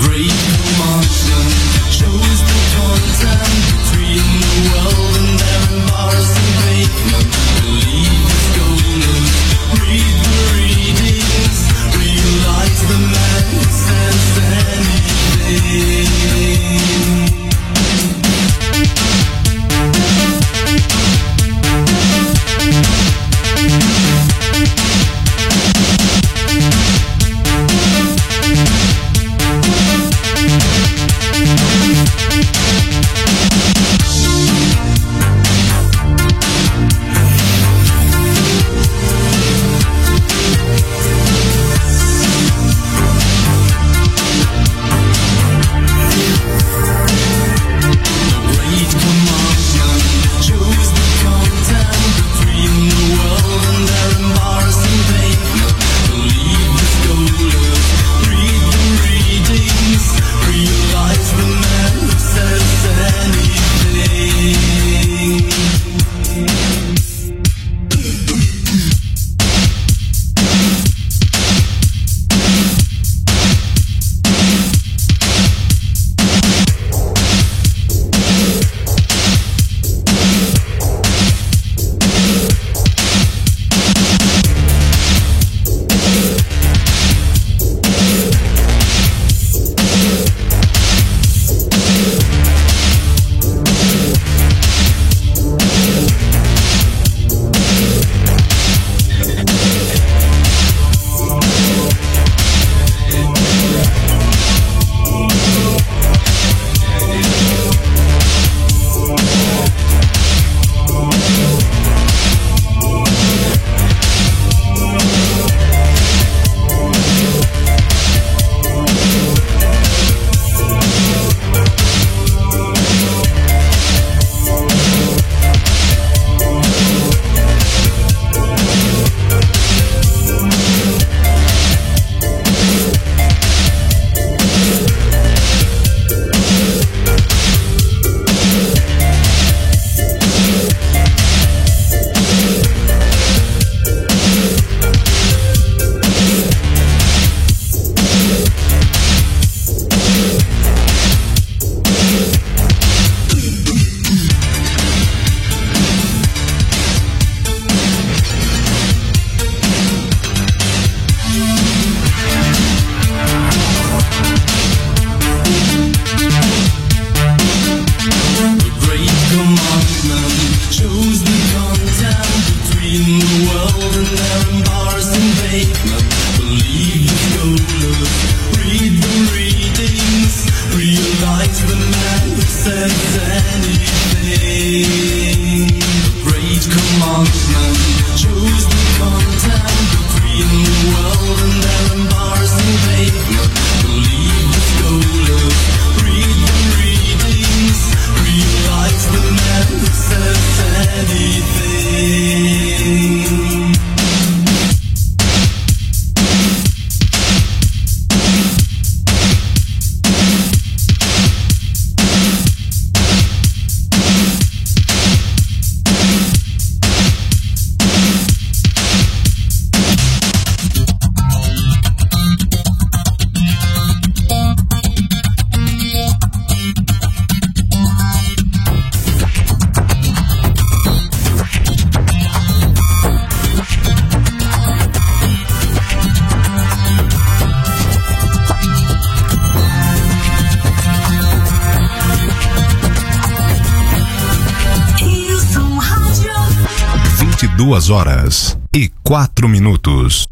2h04.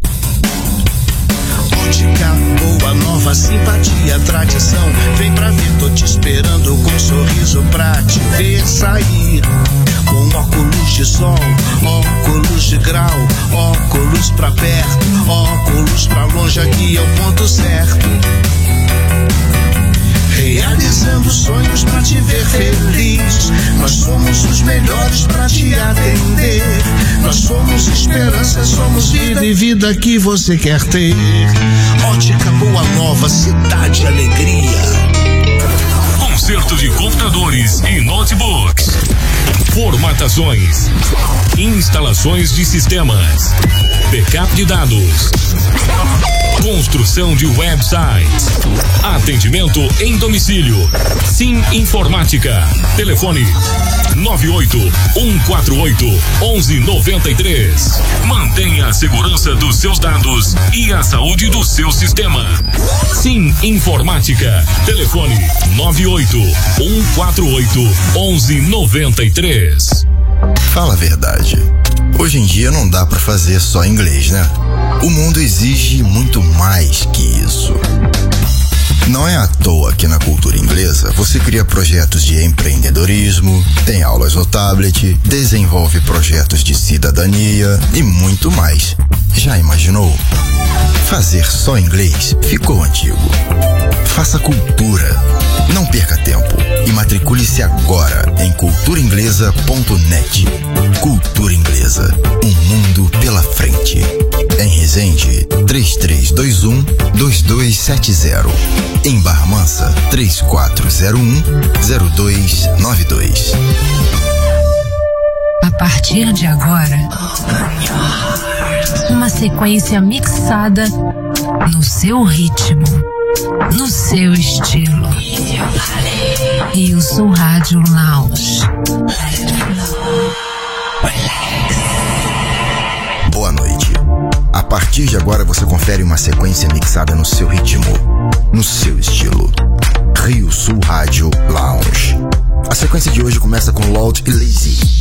Ótica boa, nova, simpatia, tradição. Vem pra ver, tô te esperando com um sorriso pra te ver sair. Com óculos de sol, óculos de grau, óculos pra perto, óculos pra longe, aqui é o ponto certo. Realizando sonhos pra te ver feliz. Nós somos os melhores pra te atender. Nós somos esperança, somos vida e vida que você quer ter. Ótica Boa Nova, cidade alegria. Conserto de computadores e notebooks. formatações, instalações de sistemas, backup de dados, construção de websites, atendimento em domicílio. Sim Informática. Telefone 98-148-1193. Mantenha a segurança dos seus dados e a saúde do seu sistema. Sim Informática. Telefone 98-148-1193. Fala a verdade. Hoje em dia não dá pra fazer só inglês, né? O mundo exige muito mais que isso. Não é à toa que na cultura inglesa você cria projetos de empreendedorismo, tem aulas no tablet, desenvolve projetos de cidadania e muito mais. Já imaginou? Fazer só inglês ficou antigo. Faça cultura. Não perca tempo e matricule-se agora em culturainglesa.net. Cultura Inglesa, um mundo pela frente. Em Resende, 3321-2270. Em Barra Mansa, 3401-0292. A partir de agora, uma sequência mixada no seu ritmo, no seu estilo. E o seu Rádio Lounge. Boa noite. A partir de agora você confere uma sequência mixada no seu ritmo, no seu estilo. Rio Sul Rádio Lounge. A sequência de hoje começa com Loud e Lazy.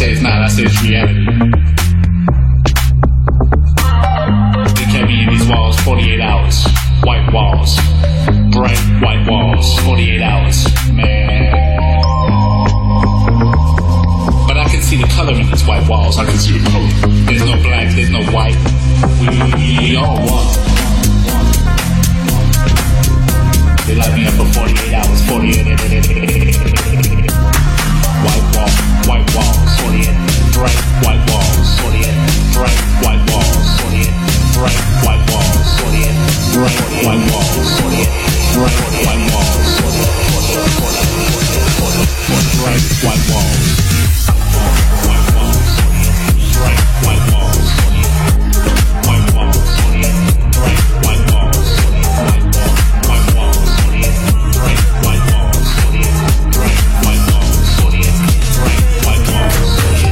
say it's not, I say it's reality. They kept me in these walls 48 hours. White walls. Bright white walls. 48 hours. Man. But I can see the color in these white walls. I can see the color. There's no black, there's no white. We all one. They locked me up for 48 hours. 48. White walls, 48, bright white walls, 48, bright white walls, 48, bright white walls, 48, bright white walls, 48, bright white walls, 48, bright white walls, white walls, 48, bright white walls, 48, white walls, 48, bright white walls, 48, white walls, 48, bright white walls, 48, bright white walls, 48, bright white walls, 48.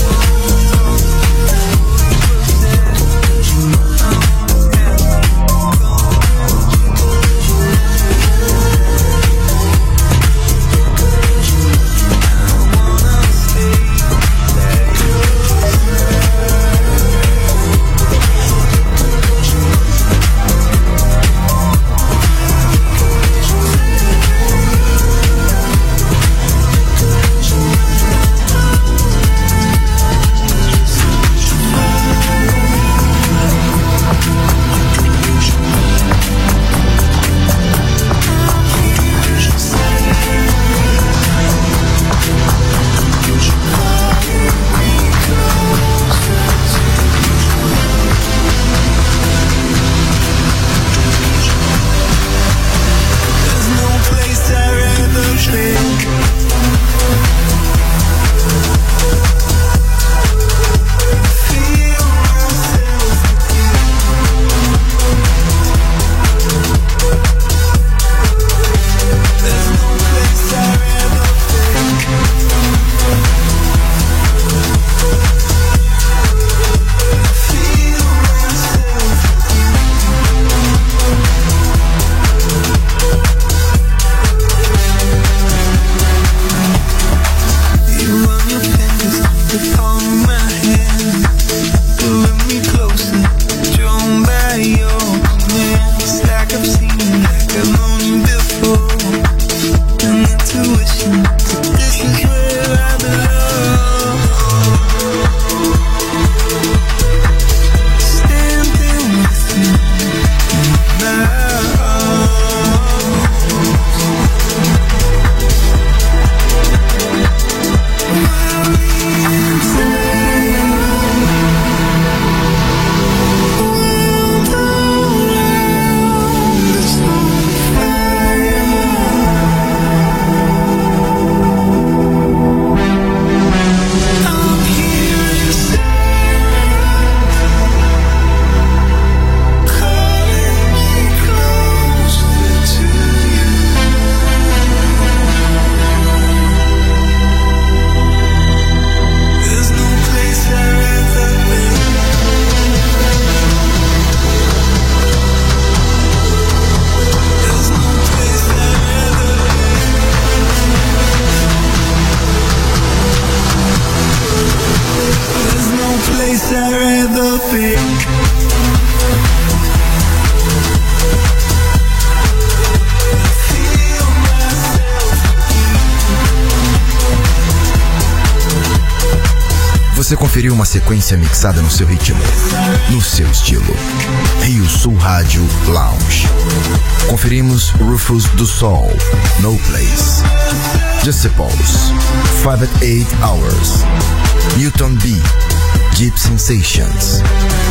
Você conferiu uma sequência mixada no seu ritmo, no seu estilo. Rio Sul Rádio Lounge. Conferimos Rufus do Sol, No Place. Just Pulse, 5 at 8 Hours. Newton B, Deep Sensations.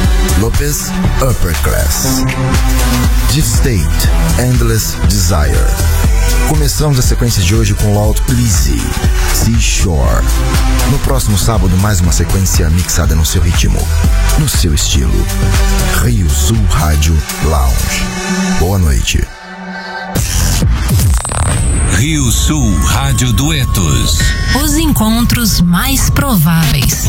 Lopez, Upper Class. Deep State, Endless Desire. Começamos a sequência de hoje com Loud Lizzy, Seashore. No próximo sábado, mais uma sequência mixada no seu ritmo, no seu estilo. Rio Sul Rádio Lounge. Boa noite. Rio Sul Rádio Duetos. Os encontros mais prováveis.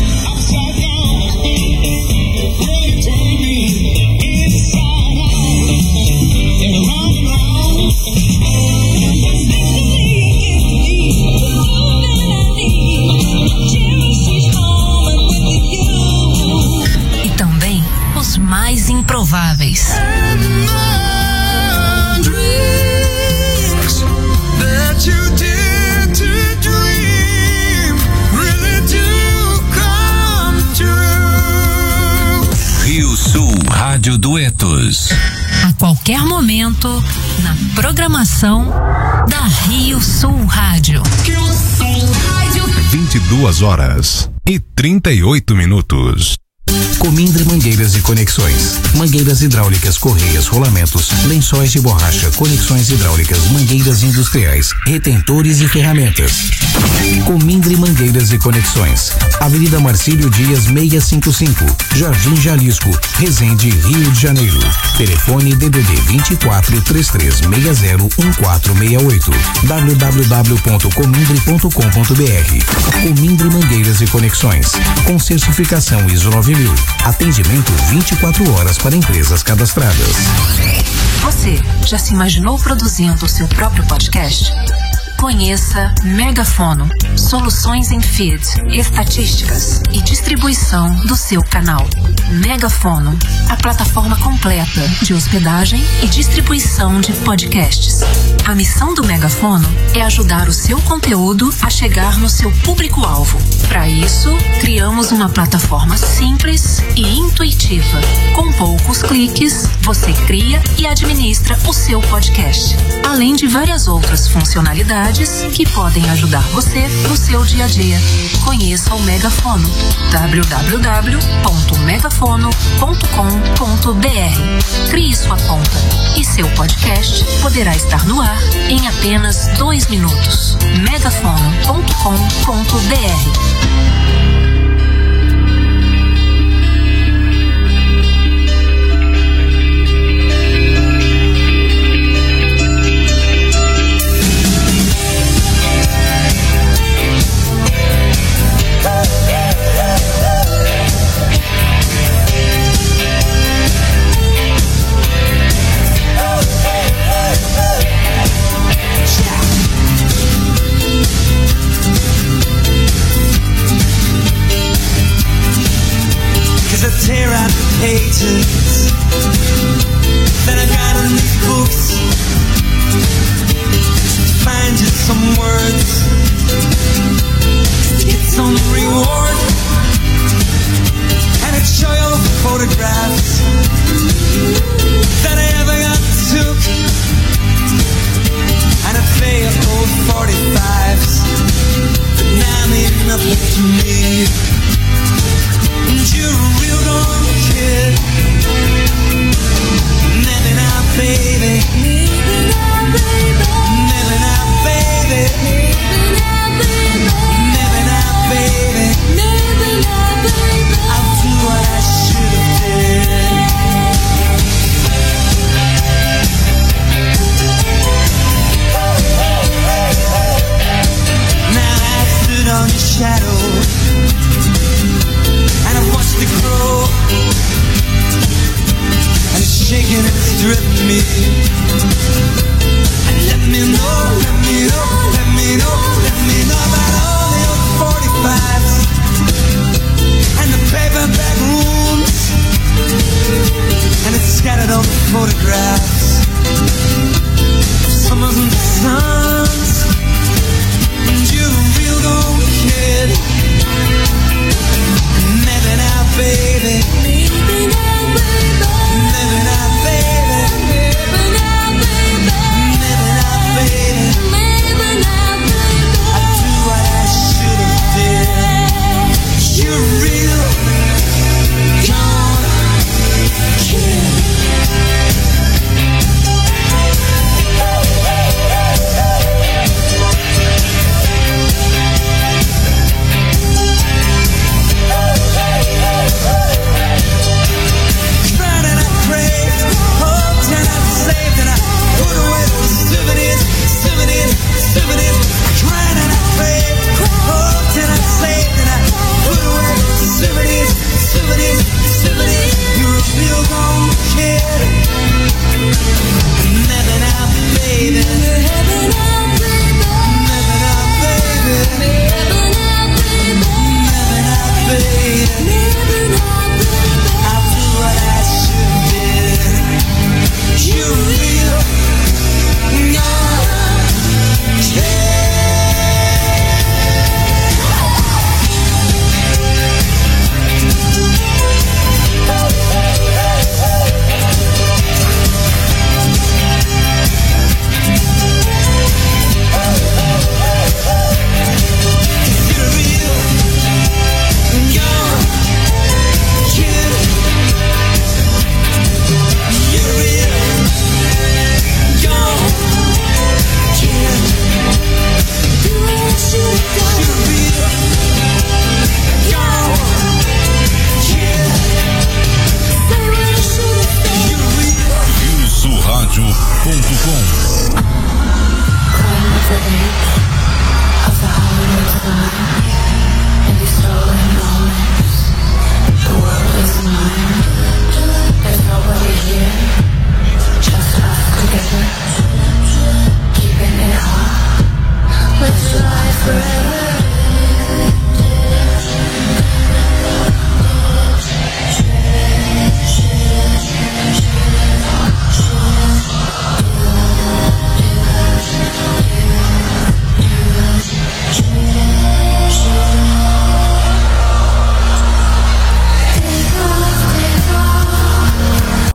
Cherish each Sul Rádio Duetos. A qualquer momento, na programação da Rio Sul Rádio. Rio Sul Rádio. 22h38. Comindre Mangueiras e Conexões. Mangueiras hidráulicas, correias, rolamentos, lençóis de borracha, conexões hidráulicas, mangueiras industriais, retentores e ferramentas. Comindre Mangueiras e Conexões. Avenida Marcílio Dias 655, Jardim Jalisco, Resende, Rio de Janeiro. Telefone DDD 24 3360 1468. www.comindre.com.br. Comindre Mangueiras e Conexões. Com certificação ISO 9000. Atendimento 24 horas para empresas cadastradas. Você já se imaginou produzindo o seu próprio podcast? Conheça Megafono, soluções em feed, estatísticas e distribuição do seu canal. Megafono, a plataforma completa de hospedagem e distribuição de podcasts. A missão do Megafono é ajudar o seu conteúdo a chegar no seu público-alvo. Para isso, criamos uma plataforma simples e intuitiva. Com poucos cliques, você cria e administra o seu podcast, além de várias outras funcionalidades que podem ajudar você no seu dia a dia. Conheça o Megafono. www.megafono.com.br. Crie sua conta e seu podcast poderá estar no ar em apenas 2 minutos. megafono.com.br. Tear out the pages that I got on these books. Find you some words to get some reward, and I'd show you all the photographs that I ever got took, and I'd play you old 45s that now mean nothing to me. You're a real gone kid. Never now, baby. Never now, baby. Never now, baby. I'll do what I should have did. Now I stood on your shadow, and I watched it grow, and it's shaking and it's dripping me. And let me know, let me know, let me know, let me know about all the old 45s and the paperback rooms, and it's scattered on the photographs of summers and suns. And you're a real old kid. Never now, baby. Never now, baby. Never now, baby. I do what I should have did. You're real gone kid. Souvenirs, souvenirs, souvenirs. You're a real gone kid.